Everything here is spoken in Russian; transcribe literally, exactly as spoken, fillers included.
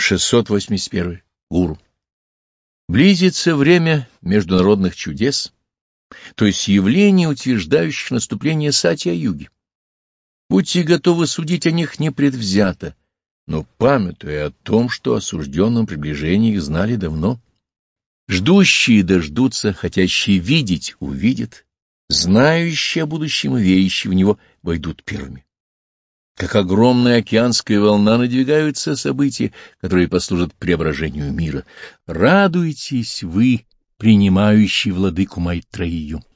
шестьсот восемьдесят один. Гуру. Близится время международных чудес, то есть явлений, утверждающих наступление Сатья-юги. Будьте готовы судить о них непредвзято, но памятуя о том, что о сужденном приближении их знали давно. Ждущие дождутся, хотящие видеть увидят, знающие о будущем и верящие в него войдут первыми. Как огромная океанская волна надвигаются события, которые послужат преображению мира. Радуйтесь вы, принимающие владыку Майтрею.